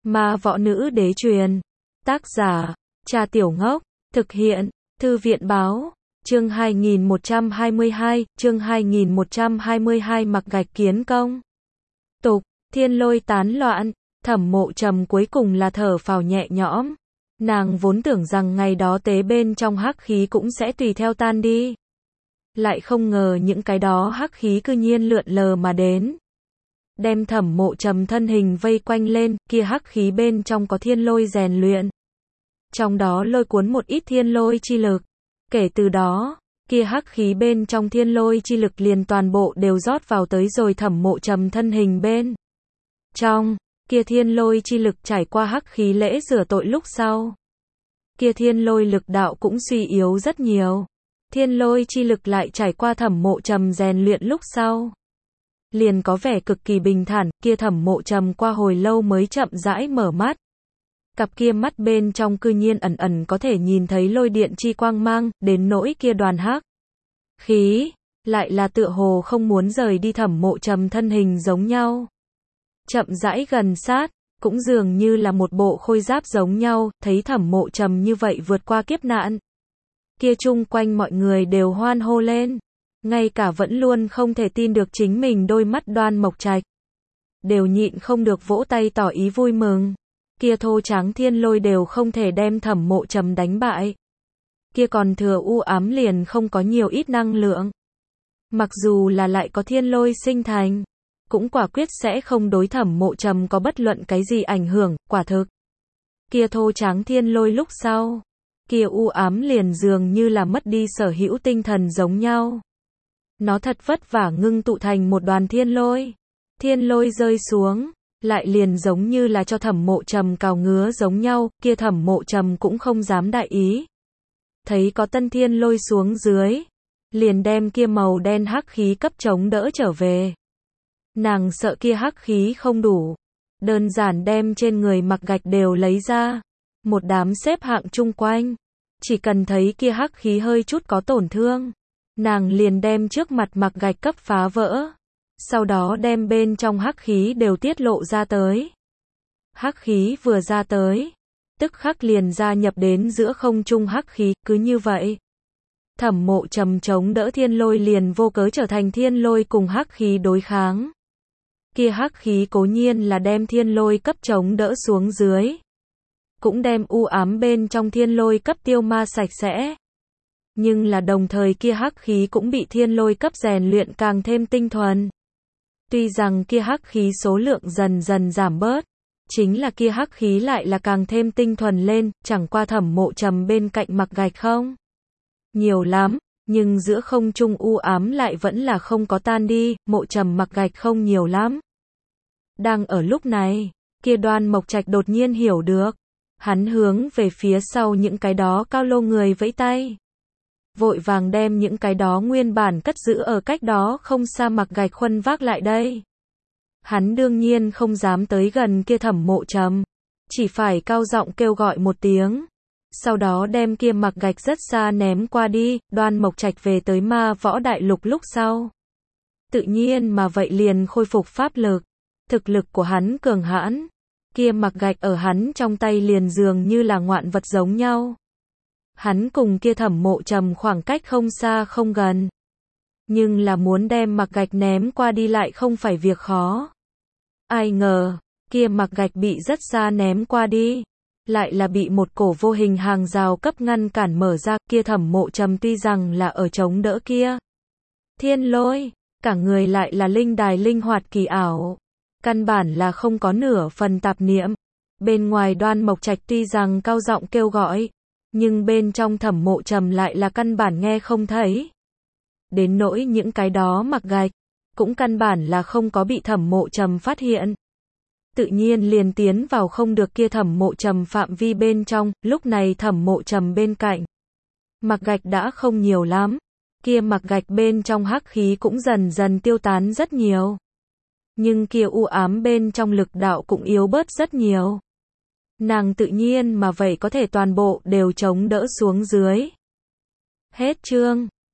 Ma võ nữ đế truyền. Tác giả, Trà Tiểu Ngốc. Thực hiện, Thư viện báo. Chương 2122, chương 2122 mặc gạch kiến công. Tục, thiên lôi tán loạn, Thẩm Mộ Trầm cuối cùng là thở phào nhẹ nhõm. Nàng vốn tưởng rằng ngày đó tế bên trong hắc khí cũng sẽ tùy theo tan đi. Lại không ngờ những cái đó hắc khí cư nhiên lượn lờ mà đến. Đem Thẩm Mộ Trầm thân hình vây quanh lên, kia hắc khí bên trong có thiên lôi rèn luyện. Trong đó lôi cuốn một ít thiên lôi chi lực. Kể từ đó, kia hắc khí bên trong thiên lôi chi lực liền toàn bộ đều rót vào tới rồi Thẩm Mộ Trầm thân hình bên trong. Kia thiên lôi chi lực trải qua hắc khí lễ rửa tội lúc sau. Kia thiên lôi lực đạo cũng suy yếu rất nhiều. Thiên lôi chi lực lại trải qua Thẩm Mộ Trầm rèn luyện lúc sau. Liền có vẻ cực kỳ bình thản, kia Thẩm Mộ Trầm qua hồi lâu mới chậm rãi mở mắt. Cặp kia mắt bên trong cư nhiên ẩn ẩn có thể nhìn thấy lôi điện chi quang mang, đến nỗi kia đoàn hắc khí, lại là tựa hồ không muốn rời đi Thẩm Mộ Trầm thân hình giống nhau. Chậm rãi gần sát, cũng dường như là một bộ khôi giáp giống nhau, thấy Thẩm Mộ Trầm như vậy vượt qua kiếp nạn. Kia chung quanh mọi người đều hoan hô lên, ngay cả vẫn luôn không thể tin được chính mình đôi mắt Đoan Mộc Trạch. Đều nhịn không được vỗ tay tỏ ý vui mừng. Kia thô tráng thiên lôi đều không thể đem Thẩm Mộ Trầm đánh bại. Kia còn thừa u ám liền không có nhiều ít năng lượng. Mặc dù là lại có thiên lôi sinh thành, cũng quả quyết sẽ không đối Thẩm Mộ Trầm có bất luận cái gì ảnh hưởng, quả thực. Kia thô tráng thiên lôi lúc sau, kia u ám liền dường như là mất đi sở hữu tinh thần giống nhau. Nó thật vất vả ngưng tụ thành một đoàn thiên lôi. Thiên lôi rơi xuống, lại liền giống như là cho Thẩm Mộ Trầm cào ngứa giống nhau, kia Thẩm Mộ Trầm cũng không dám đại ý. Thấy có tân thiên lôi xuống dưới, liền đem kia màu đen hắc khí cấp chống đỡ trở về. Nàng sợ kia hắc khí không đủ, đơn giản đem trên người mặc gạch đều lấy ra, một đám xếp hạng chung quanh. Chỉ cần thấy kia hắc khí hơi chút có tổn thương, nàng liền đem trước mặt mặc gạch cấp phá vỡ. Sau đó đem bên trong hắc khí đều tiết lộ ra tới. Hắc khí vừa ra tới, tức khắc liền gia nhập đến giữa không trung hắc khí, cứ như vậy. Thẩm Mộ Trầm chống đỡ thiên lôi liền vô cớ trở thành thiên lôi cùng hắc khí đối kháng. Kia hắc khí cố nhiên là đem thiên lôi cấp chống đỡ xuống dưới. Cũng đem u ám bên trong thiên lôi cấp tiêu ma sạch sẽ. Nhưng là đồng thời kia hắc khí cũng bị thiên lôi cấp rèn luyện càng thêm tinh thuần. Tuy rằng kia hắc khí số lượng dần dần giảm bớt, chính là kia hắc khí lại là càng thêm tinh thuần lên, chẳng qua Thẩm Mộ Trầm bên cạnh mặc gạch không nhiều lắm, nhưng giữa không trung u ám lại vẫn là không có tan đi, Mộ Trầm mặc gạch không nhiều lắm. Đang ở lúc này, kia Đoan Mộc Trạch đột nhiên hiểu được, hắn hướng về phía sau những cái đó cao lô người vẫy tay. Vội vàng đem những cái đó nguyên bản cất giữ ở cách đó không xa mặc gạch khuân vác lại đây. Hắn đương nhiên không dám tới gần kia Thẩm Mộ Trầm, chỉ phải cao giọng kêu gọi một tiếng. Sau đó đem kia mặc gạch rất xa ném qua đi. Đoan Mộc Trạch về tới Ma Võ Đại Lục lúc sau, tự nhiên mà vậy liền khôi phục pháp lực. Thực lực của hắn cường hãn, kia mặc gạch ở hắn trong tay liền dường như là ngoạn vật giống nhau. Hắn cùng kia Thẩm Mộ Trầm khoảng cách không xa không gần, nhưng là muốn đem mặc gạch ném qua đi lại không phải việc khó. Ai ngờ, kia mặc gạch bị rất xa ném qua đi, lại là bị một cổ vô hình hàng rào cấp ngăn cản mở ra. Kia Thẩm Mộ Trầm tuy rằng là ở chống đỡ kia thiên lôi, cả người lại là linh đài linh hoạt kỳ ảo, căn bản là không có nửa phần tạp niệm. Bên ngoài Đoan Mộc Trạch tuy rằng cao giọng kêu gọi, nhưng bên trong Thẩm Mộ Trầm lại là căn bản nghe không thấy. Đến nỗi những cái đó mặc gạch, cũng căn bản là không có bị Thẩm Mộ Trầm phát hiện. Tự nhiên liền tiến vào không được kia Thẩm Mộ Trầm phạm vi bên trong. Lúc này Thẩm Mộ Trầm bên cạnh, mặc gạch đã không nhiều lắm. Kia mặc gạch bên trong hắc khí cũng dần dần tiêu tán rất nhiều. Nhưng kia u ám bên trong lực đạo cũng yếu bớt rất nhiều. Nàng tự nhiên mà vậy có thể toàn bộ đều chống đỡ xuống dưới. Hết chương.